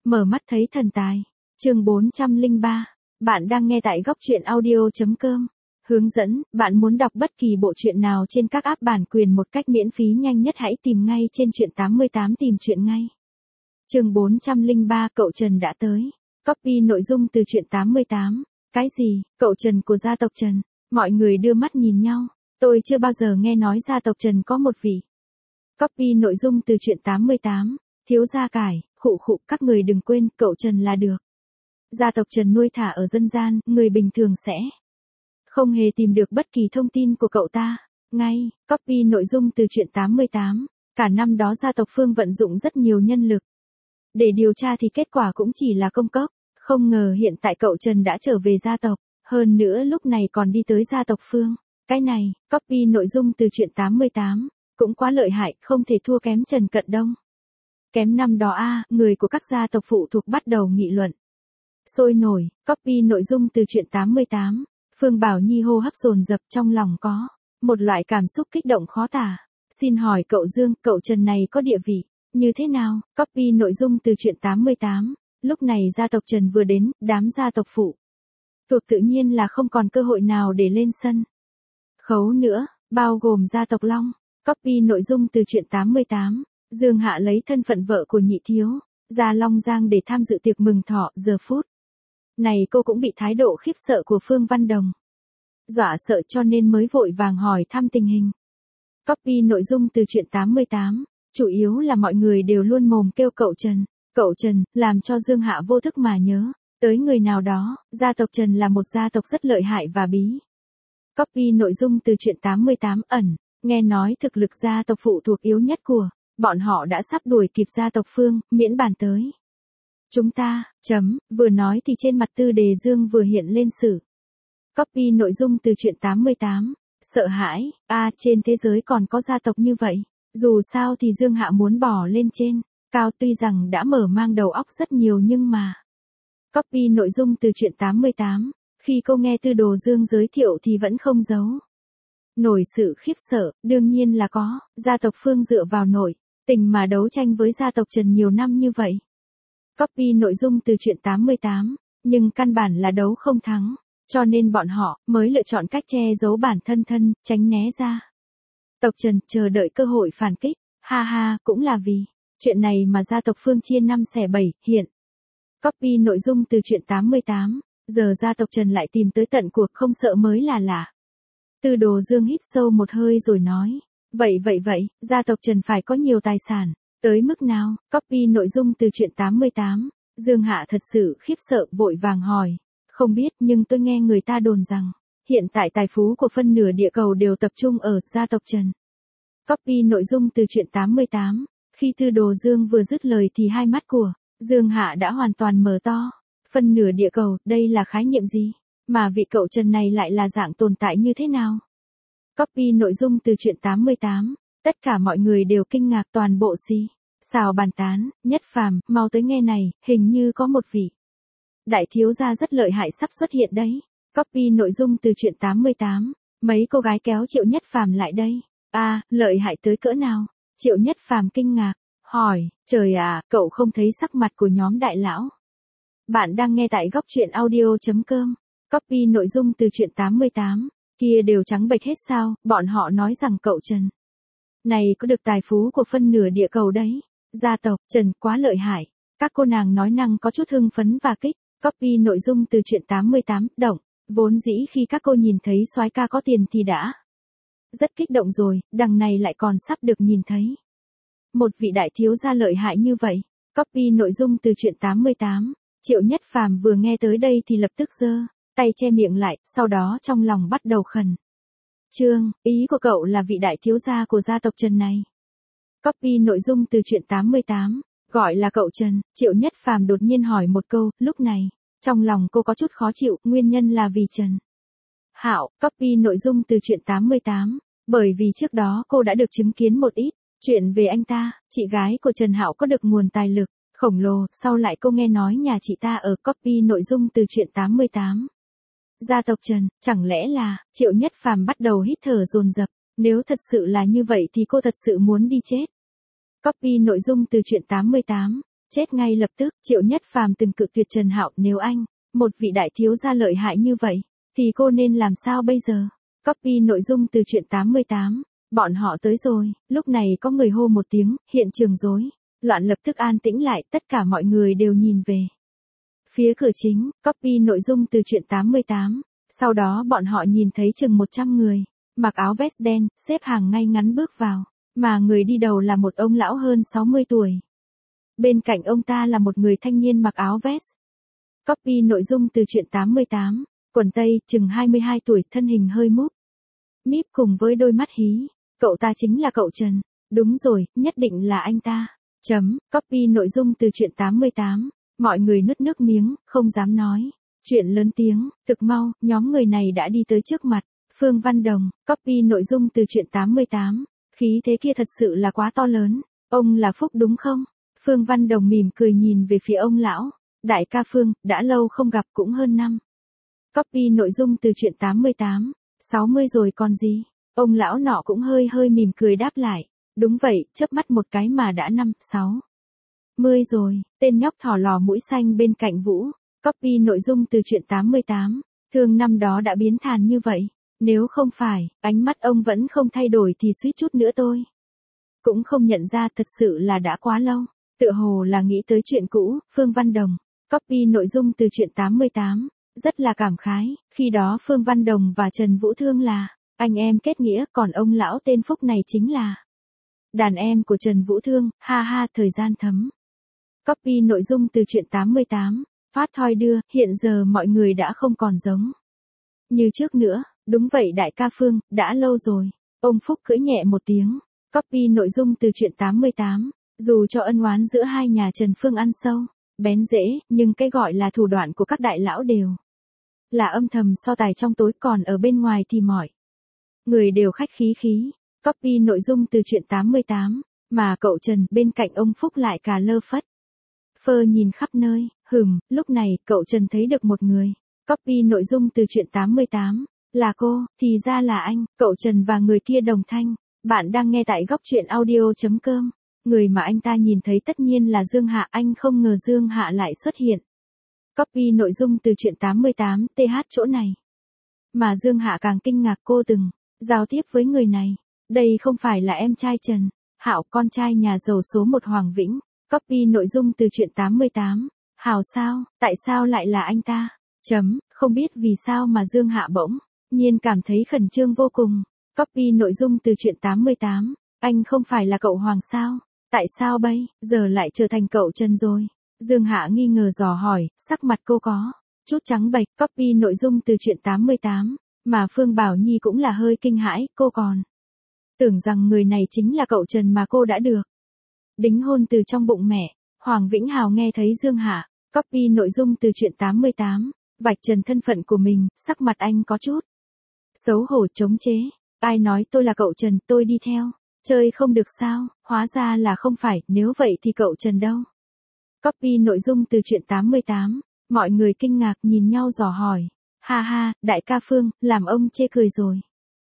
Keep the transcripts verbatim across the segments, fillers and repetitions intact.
Mở mắt thấy thần tài. Chương bốn trăm lẻ ba. Bạn đang nghe tại góc truyện audio chấm com. Hướng dẫn, bạn muốn đọc bất kỳ bộ truyện nào trên các app bản quyền một cách miễn phí nhanh nhất hãy tìm ngay trên truyện tám mươi tám tìm truyện ngay. Chương bốn trăm lẻ ba cậu Trần đã tới. Copy nội dung từ truyện tám mươi tám. Cái gì, cậu Trần của gia tộc Trần? Mọi người đưa mắt nhìn nhau. Tôi chưa bao giờ nghe nói gia tộc Trần có một vị. Copy nội dung từ truyện tám mươi tám. Thiếu gia cải, khụ khụ các người đừng quên cậu Trần là được. Gia tộc Trần nuôi thả ở dân gian, người bình thường sẽ không hề tìm được bất kỳ thông tin của cậu ta. Ngay, copy nội dung từ truyện tám mươi tám. Cả năm đó gia tộc Phương vận dụng rất nhiều nhân lực để điều tra thì kết quả cũng chỉ là công cốc. Không ngờ hiện tại cậu Trần đã trở về gia tộc, hơn nữa lúc này còn đi tới gia tộc Phương. Cái này, copy nội dung từ truyện tám mươi tám, cũng quá lợi hại, không thể thua kém Trần Cận Đông. Kém năm đó a, người của các gia tộc phụ thuộc bắt đầu nghị luận sôi nổi. Copy nội dung từ truyện tám mươi tám. Phương Bảo Nhi hô hấp dồn dập, trong lòng có một loại cảm xúc kích động khó tả. Xin hỏi cậu Dương, cậu Trần này có địa vị như thế nào? Copy nội dung từ truyện tám mươi tám. Lúc này gia tộc Trần vừa đến, đám gia tộc phụ thuộc tự nhiên là không còn cơ hội nào để lên sân khấu nữa, bao gồm gia tộc Long. Copy nội dung từ truyện tám mươi tám. Dương Hạ lấy thân phận vợ của nhị thiếu ra Long Giang để tham dự tiệc mừng thọ. Giờ phút này cô cũng bị thái độ khiếp sợ của Phương Văn Đồng dọa sợ cho nên mới vội vàng hỏi thăm tình hình. Copy nội dung từ truyện tám mươi tám. Chủ yếu là mọi người đều luôn mồm kêu cậu Trần, cậu Trần, làm cho Dương Hạ vô thức mà nhớ tới người nào đó. Gia tộc Trần là một gia tộc rất lợi hại và bí. Copy nội dung từ truyện tám mươi tám ẩn, nghe nói thực lực gia tộc phụ thuộc yếu nhất của bọn họ đã sắp đuổi kịp gia tộc Phương, miễn bàn tới chúng ta, chấm, vừa nói thì trên mặt Tư Đề Dương vừa hiện lên sự. Copy nội dung từ truyện tám mươi tám. Sợ hãi, a à, trên thế giới còn có gia tộc như vậy. Dù sao thì Dương Hạ muốn bỏ lên trên cao, tuy rằng đã mở mang đầu óc rất nhiều nhưng mà. Copy nội dung từ truyện tám mươi tám. Khi cô nghe Tư Đồ Dương giới thiệu thì vẫn không giấu nổi sự khiếp sợ, đương nhiên là có. Gia tộc Phương dựa vào nội tình mà đấu tranh với gia tộc Trần nhiều năm như vậy. Copy nội dung từ truyện tám mươi tám. Nhưng căn bản là đấu không thắng, cho nên bọn họ mới lựa chọn cách che giấu bản thân thân, tránh né ra tộc Trần, chờ đợi cơ hội phản kích. Ha ha, cũng là vì chuyện này mà gia tộc Phương chia năm xẻ bảy. Hiện copy nội dung từ truyện tám mươi tám. Giờ gia tộc Trần lại tìm tới tận cuộc, không sợ mới là lạ. Tư Đồ Dương hít sâu một hơi rồi nói. Vậy vậy vậy, gia tộc Trần phải có nhiều tài sản. Tới mức nào? Copy nội dung từ truyện tám mươi tám. Dương Hạ thật sự khiếp sợ, vội vàng hỏi. Không biết, nhưng tôi nghe người ta đồn rằng hiện tại tài phú của phân nửa địa cầu đều tập trung ở gia tộc Trần. Copy nội dung từ truyện tám mươi tám. Khi Tư Đồ Dương vừa dứt lời thì hai mắt của Dương Hạ đã hoàn toàn mở to. Phân nửa địa cầu, đây là khái niệm gì? Mà vị cậu Trần này lại là dạng tồn tại như thế nào? Copy nội dung từ truyện tám mươi tám. Tất cả mọi người đều kinh ngạc, toàn bộ xì xào bàn tán. Nhất Phàm, mau tới nghe này, hình như có một vị đại thiếu gia rất lợi hại sắp xuất hiện đấy. Copy nội dung từ truyện tám mươi tám. Mấy cô gái kéo Triệu Nhất Phàm lại đây. A, à, lợi hại tới cỡ nào? Triệu Nhất Phàm kinh ngạc, hỏi, trời à, cậu không thấy sắc mặt của nhóm đại lão. Bạn đang nghe tại góc truyện audio chấm com. Copy nội dung từ truyện tám mươi tám. Kia đều trắng bệch hết sao? Bọn họ nói rằng cậu Trần này có được tài phú của phân nửa địa cầu đấy. Gia tộc Trần quá lợi hại. Các cô nàng nói năng có chút hưng phấn và kích. Copy nội dung từ truyện tám mươi tám. Động, vốn dĩ khi các cô nhìn thấy soái ca có tiền thì đã rất kích động rồi, đằng này lại còn sắp được nhìn thấy một vị đại thiếu gia lợi hại như vậy. Copy nội dung từ truyện tám mươi tám. Triệu Nhất Phàm vừa nghe tới đây thì lập tức giơ tay che miệng lại, sau đó trong lòng bắt đầu khẩn trương. Ý của cậu là vị đại thiếu gia của gia tộc Trần này. Copy nội dung từ truyện tám mươi tám. Gọi là cậu Trần. Triệu Nhất Phàm đột nhiên hỏi một câu, lúc này trong lòng cô có chút khó chịu, nguyên nhân là vì Trần Hạo. Copy nội dung từ truyện tám mươi tám. Bởi vì trước đó cô đã được chứng kiến một ít chuyện về anh ta. Chị gái của Trần Hạo có được nguồn tài lực khổng lồ, sau lại cô nghe nói nhà chị ta ở. Copy nội dung từ truyện tám mươi tám. Gia tộc Trần, chẳng lẽ là, Triệu Nhất Phàm bắt đầu hít thở dồn dập. Nếu thật sự là như vậy thì cô thật sự muốn đi chết. Copy nội dung từ truyện tám mươi tám. chết ngay lập tức. Triệu Nhất Phàm từng cự tuyệt Trần Hạo, nếu anh, một vị đại thiếu gia lợi hại như vậy, thì cô nên làm sao bây giờ? Copy nội dung từ truyện tám mươi tám. Bọn họ tới rồi, lúc này có người hô một tiếng, hiện trường rối loạn lập tức an tĩnh lại, tất cả mọi người đều nhìn về phía cửa chính. Copy nội dung từ truyện tám mươi tám. Sau đó bọn họ nhìn thấy chừng một trăm người, mặc áo vest đen, xếp hàng ngay ngắn bước vào, mà người đi đầu là một ông lão hơn sáu mươi tuổi. Bên cạnh ông ta là một người thanh niên mặc áo vest. Copy nội dung từ truyện tám mươi tám. Quần tây, chừng hai mươi hai tuổi, thân hình hơi múp míp cùng với đôi mắt hí. Cậu ta chính là cậu Trần. Đúng rồi, nhất định là anh ta. Chấm. Copy nội dung từ truyện tám mươi tám. Mọi người nuốt nước miếng, không dám nói chuyện lớn tiếng. Thực mau, nhóm người này đã đi tới trước mặt Phương Văn Đồng. Copy nội dung từ truyện tám mươi tám. Khí thế kia thật sự là quá to lớn. Ông là Phúc đúng không? Phương Văn Đồng mỉm cười nhìn về phía ông lão. Đại ca Phương, đã lâu không gặp, cũng hơn năm. Copy nội dung từ truyện tám mươi tám. sáu mươi rồi còn gì? Ông lão nọ cũng hơi hơi mỉm cười đáp lại. Đúng vậy, chớp mắt một cái mà đã năm, sáu mươi rồi. Tên nhóc thỏ lò mũi xanh bên cạnh Vũ. Copy nội dung từ truyện tám mươi tám. Thương năm đó đã biến thàn như vậy. Nếu không phải, ánh mắt ông vẫn không thay đổi thì suýt chút nữa tôi cũng không nhận ra, thật sự là đã quá lâu. Tựa hồ là nghĩ tới chuyện cũ. Phương Văn Đồng. Copy nội dung từ truyện tám mươi tám. Rất là cảm khái, khi đó Phương Văn Đồng và Trần Vũ Thương là anh em kết nghĩa, còn ông lão tên Phúc này chính là đàn em của Trần Vũ Thương, ha ha, thời gian thấm. Copy nội dung từ truyện tám mươi tám. Thoát thoi đưa, hiện giờ mọi người đã không còn giống như trước nữa. Đúng vậy đại ca Phương, đã lâu rồi. Ông Phúc cưỡi nhẹ một tiếng. Copy nội dung từ truyện tám mươi tám. Dù cho ân oán giữa hai nhà Trần Phương ăn sâu bén rễ, nhưng cái gọi là thủ đoạn của các đại lão đều là âm thầm so tài trong tối, còn ở bên ngoài thì mọi người đều khách khí khí. Copy nội dung từ truyện tám mươi tám. Mà cậu Trần bên cạnh ông Phúc lại cả lơ phất phơ nhìn khắp nơi. Hừm, lúc này cậu Trần thấy được một người. Copy nội dung từ truyện tám mươi tám. Là cô, thì ra là anh. Cậu Trần và người kia đồng thanh. Bạn đang nghe tại góc truyện audio.com. Người mà anh ta nhìn thấy tất nhiên là Dương Hạ. Anh không ngờ Dương Hạ lại xuất hiện. Copy nội dung từ truyện tám mươi tám. Th chỗ này. Mà Dương Hạ càng kinh ngạc, cô từng giao tiếp với người này. Đây không phải là em trai Trần Hạo, con trai nhà giàu số một Hoàng Vĩnh. Copy nội dung từ truyện tám mươi tám. Hào sao, tại sao lại là anh ta? Chấm, không biết vì sao mà Dương Hạ bỗng nhiên cảm thấy khẩn trương vô cùng. Copy nội dung từ truyện tám mươi tám. Anh không phải là cậu Hoàng sao? Tại sao bây giờ lại trở thành cậu Trần rồi? Dương Hạ nghi ngờ dò hỏi, sắc mặt cô có chút trắng bệch. Copy nội dung từ truyện tám mươi tám. Mà Phương Bảo Nhi cũng là hơi kinh hãi, cô còn tưởng rằng người này chính là cậu Trần mà cô đã được đính hôn từ trong bụng mẹ. Hoàng Vĩnh Hào nghe thấy Dương Hạ copy nội dung từ truyện tám mươi tám, vạch trần thân phận của mình, sắc mặt anh có chút xấu hổ chống chế. Ai nói tôi là cậu Trần, tôi đi theo chơi không được sao? Hóa ra là không phải, nếu vậy thì cậu Trần đâu? Copy nội dung từ truyện tám mươi tám. Mọi người kinh ngạc nhìn nhau dò hỏi. Ha ha, đại ca Phương, làm ông chê cười rồi.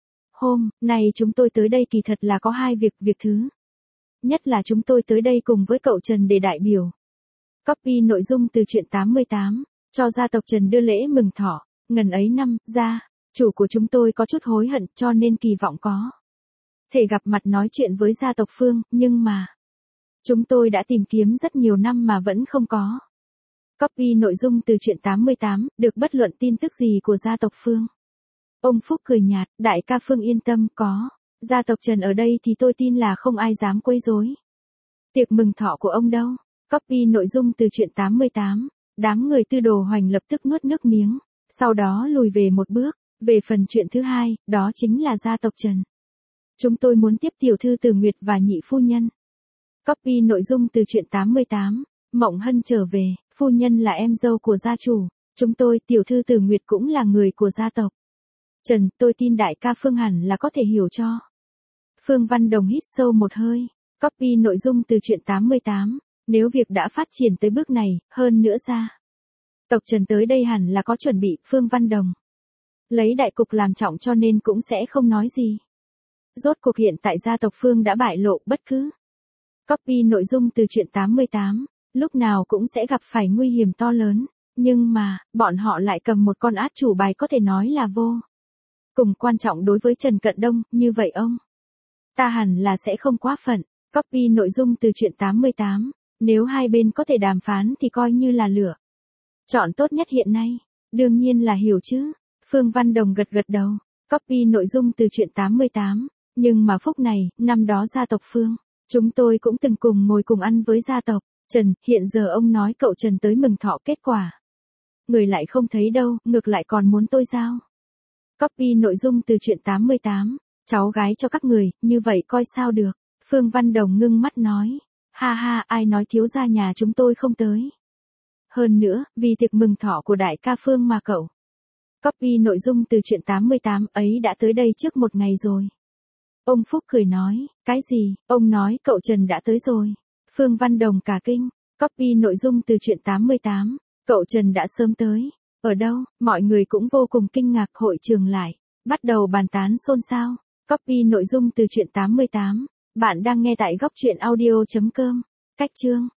Hôm nay chúng tôi tới đây kỳ thật là có hai việc. Việc thứ nhất là chúng tôi tới đây cùng với cậu Trần để đại biểu copy nội dung từ truyện tám mươi tám, cho gia tộc Trần đưa lễ mừng thọ. Ngần ấy năm, gia chủ của chúng tôi có chút hối hận, cho nên kỳ vọng có thể gặp mặt nói chuyện với gia tộc Phương, nhưng mà chúng tôi đã tìm kiếm rất nhiều năm mà vẫn không có copy nội dung từ truyện tám mươi tám, được bất luận tin tức gì của gia tộc Phương. Ông Phúc cười nhạt, đại ca Phương yên tâm, có gia tộc Trần ở đây thì tôi tin là không ai dám quấy rối tiệc mừng thọ của ông đâu. Copy nội dung từ truyện tám mươi tám. Đám người Tư Đồ Hoành lập tức nuốt nước miếng, sau đó lùi về một bước. Về phần chuyện thứ hai, đó chính là gia tộc Trần. Chúng tôi muốn tiếp tiểu thư Từ Nguyệt và nhị phu nhân. Copy nội dung từ truyện tám mươi tám. Mộng Hân trở về, phu nhân là em dâu của gia chủ. Chúng tôi, tiểu thư Từ Nguyệt cũng là người của gia tộc Trần, tôi tin đại ca Phương hẳn là có thể hiểu cho. Phương Văn Đồng hít sâu một hơi. Copy nội dung từ truyện tám mươi tám. Nếu việc đã phát triển tới bước này, hơn nữa ra tộc Trần tới đây hẳn là có chuẩn bị. Phương Văn Đồng lấy đại cục làm trọng cho nên cũng sẽ không nói gì. Rốt cuộc hiện tại gia tộc Phương đã bại lộ bất cứ. Copy nội dung từ truyện tám mươi tám. lúc nào cũng sẽ gặp phải nguy hiểm to lớn, nhưng mà, bọn họ lại cầm một con át chủ bài có thể nói là vô cùng quan trọng đối với Trần Cận Đông, như vậy ông ta hẳn là sẽ không quá phận. Copy nội dung từ truyện tám mươi tám, nếu hai bên có thể đàm phán thì coi như là lựa chọn tốt nhất hiện nay. Đương nhiên là hiểu chứ. Phương Văn Đồng gật gật đầu. Copy nội dung từ truyện tám mươi tám, nhưng mà phúc này, năm đó gia tộc Phương, chúng tôi cũng từng cùng ngồi cùng ăn với gia tộc Trần, hiện giờ ông nói cậu Trần tới mừng thọ kết quả người lại không thấy đâu, ngược lại còn muốn tôi giao. Copy nội dung từ truyện tám mươi tám, cháu gái cho các người, như vậy coi sao được. Phương Văn Đồng ngưng mắt nói, ha ha, ai nói thiếu gia nhà chúng tôi không tới. Hơn nữa, vì tiệc mừng thọ của đại ca Phương mà cậu. Copy nội dung từ truyện tám mươi tám ấy đã tới đây trước một ngày rồi. Ông Phúc cười nói, cái gì, ông nói cậu Trần đã tới rồi. Phương Văn Đồng cả kinh. Copy nội dung từ truyện tám mươi tám, cậu Trần đã sớm tới. Ở đâu, mọi người cũng vô cùng kinh ngạc, hội trường lại bắt đầu bàn tán xôn xao. Copy nội dung từ truyện tám mươi tám, bạn đang nghe tại góc truyện audio chấm com. Cách chương